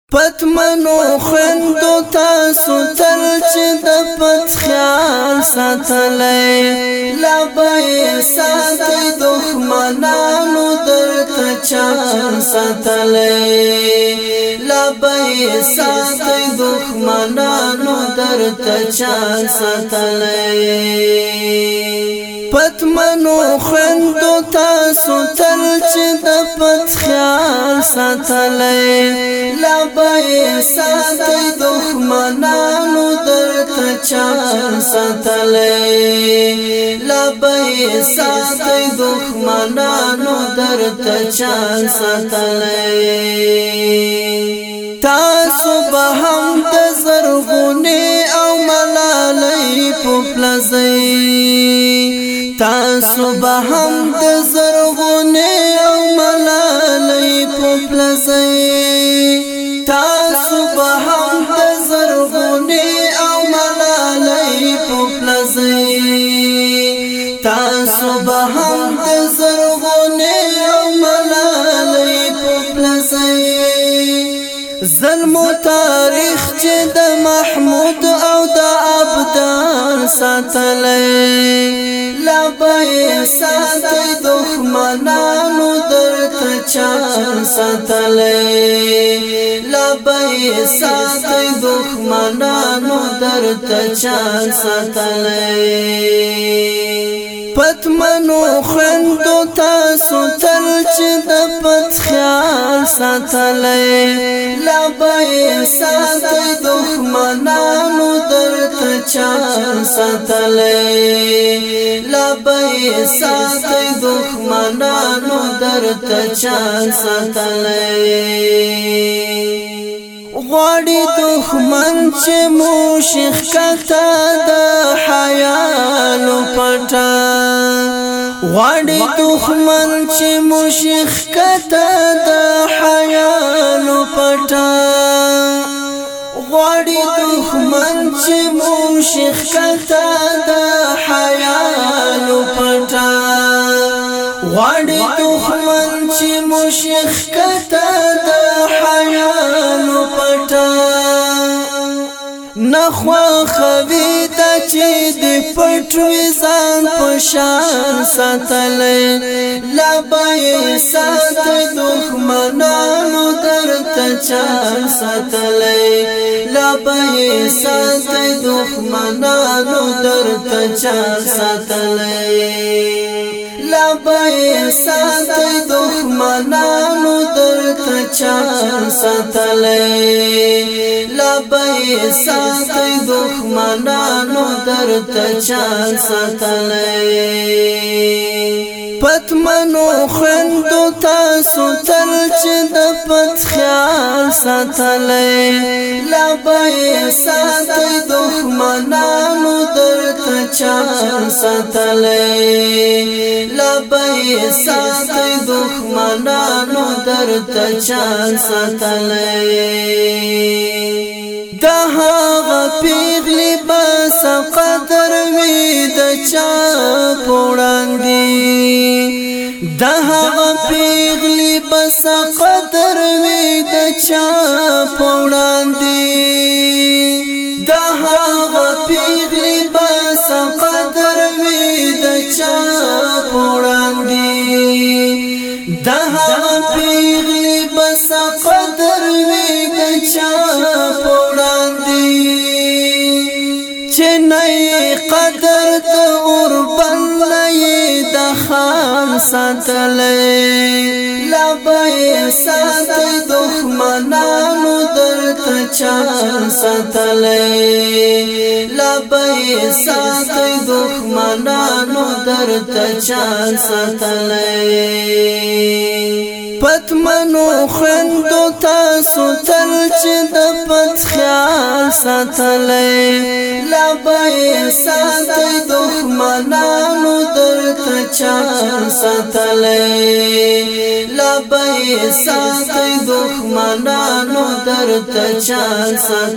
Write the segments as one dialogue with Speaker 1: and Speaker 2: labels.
Speaker 1: پتمنو خندو تاسو تل چې د پت خیال ساتلای لبای ساتي دښمنانو درته چان ساتلای لبای ساتي دښمنانو درته چان ساتلای پتمنو خندو تاسو تل چې د پت خیال ساتلای لبای ساتي دښمنانو درته چان ساتلای لبای ساتي دښمنانو درته چان ساتلای تاسو به هم د زرغونې او ملالۍ په پلزۍ تاسو به هم د زرغونې او ملالۍ په پلزۍ تاسو به هم د زرغونې او ملالۍ په پلزۍ تاسو به هم د زرغونې او ملالۍ په پلزۍ ظلم تاریخ چې د محمود او د ابدال ساتلای لبای ساتي دښمنانو درته چان ساتلای لبای ساتي دښمنانو درته چان ساتلای پتمنو خندو تاسو تل چې د پت خیال ساتلای لبای ساتي دښمنانو درته چان ساتلای لبای ساتي دښمنانو درته چان ساتلای غواړي دښمن چې موشخ کته د حیالو پټه غواړي دښمن چې موشخ کته د حیالو پټه غواړي دښمن چې موشخ کته د حیالو پټه غواړي دښمن چې موشخ کته د حیالو پټه نخوا خوي د چې د پټوي ځان په شان ساتلای لبای ساتي دښمنانو درته چان ساتلای لبای ساتي دښمنانو درته چان ساتلای لبای ساتي دښمنانو درته چان ساتلای لبای ساتي دښمنانو درته چان ساتلای پتمنو خندو تاسو تل چې د پت خیال ساتلای لبای ساتي دښمنانو درته چان ساتلای لبای ساتي دښمنانو درته چان ساتلای د هغه پیغلی بس قدر وی د چا پوړاندې د هغه پیغلی بس قدر وی د چا پوړاندې د هغه پیغلی بس قدر وی د چا پوړاندې د هغه پیغلی بس قدر وی د چا قدر د اوربل د خان ساتلای لبای ساتي دښمنانو درته چان ساتلای لبای ساتي دښمنانو درته چان ساتلای پتمنو خندو تاسو تل چې د پت خیال ساتلای لبای ساتي دښمنانو درته چان ساتلای لبای ساتي دښمنانو درته چان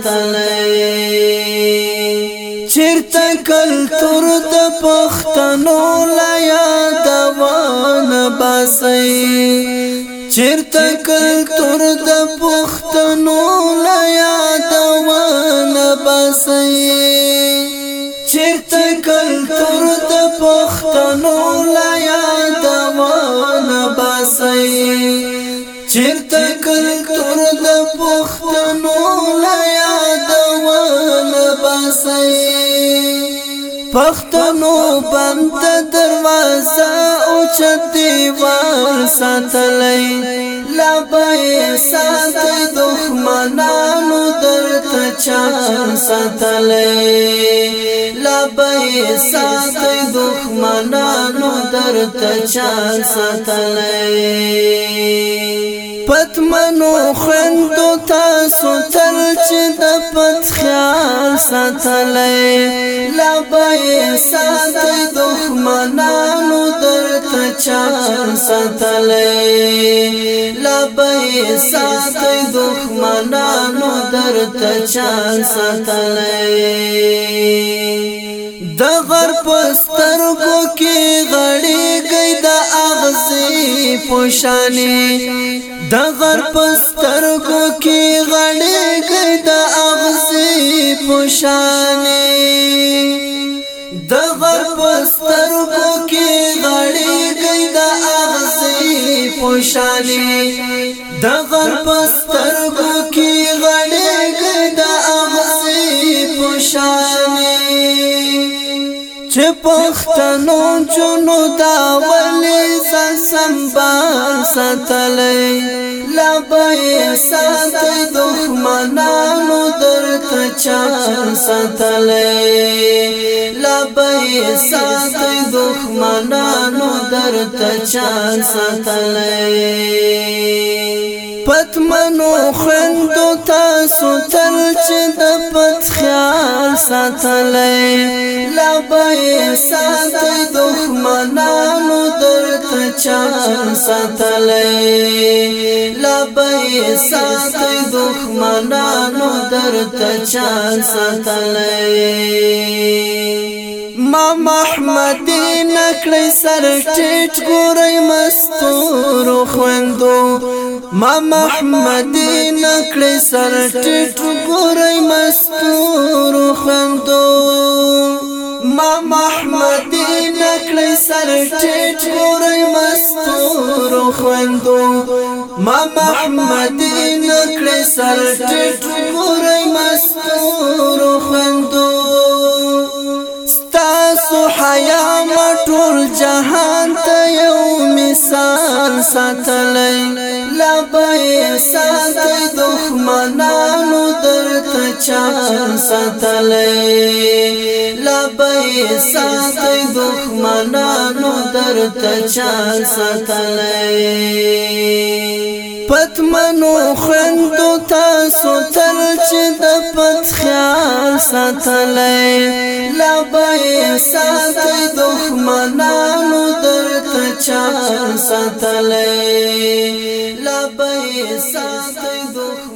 Speaker 1: ساتلای چیرته کلتور د پښتنو لا یادوان باسي چیرته کلتور د پښتنو پختنو لیادون بسی پختنو بند دروازه اوچت دیوار ساتلی لبای ساتی دخمنانو درت چان ساتلی لبای ساتی دخمنانو درت چان ساتلی پتمنو خندو تاسو تل چې د پت خیال ساتلی لبای ساتی دخمنانو درت چان ساتلی لبای ساتی دخمنانو درت چان ساتلی د غرب سترګو کې غړي گئی د اغزي پوشانی د غرب سترګو کې غړي گئی د اغزي پوشانی د غرب سترګو کې غړي گئی د اغزي پوشانی د غرب سترګو کې غړي گئی د اغزي پوشانی چې پښتنو چونو دا ولې سنبال ساتلی لبای ساتی دخمنانو درت چان ساتلی لبای ساتی دخمنانو درت چان ساتلی پتمنو خندو تاسو تل چې د پت خیال ساتلی لبای ساتی دخمنانو درت چان ساتلی لبای ساتی دخمنانو درت چان ساتلی ما محمدی نکړی سر ټیټ ګورای مستور خوندو ما محمدی نکړی سر ټیټ ګورای مستور خوندو ما محمدی نکړی سر ټیټ ګورای مستور خوندو ما محمدی نکړی سر ټیټ ګورای مستور خوندو ستاسو حیا مټول جهان ته یو مثال ساتلی لبای ساتی دخمنانو درت چان ساتلی لبای ساتی دخمنانو درت چان ساتلی پتمنو خندو تاسو تل چې د پت خیال ساتلی لبای ساتی دخمنانو درت چان ساتلی لبای ساتی دخمنانو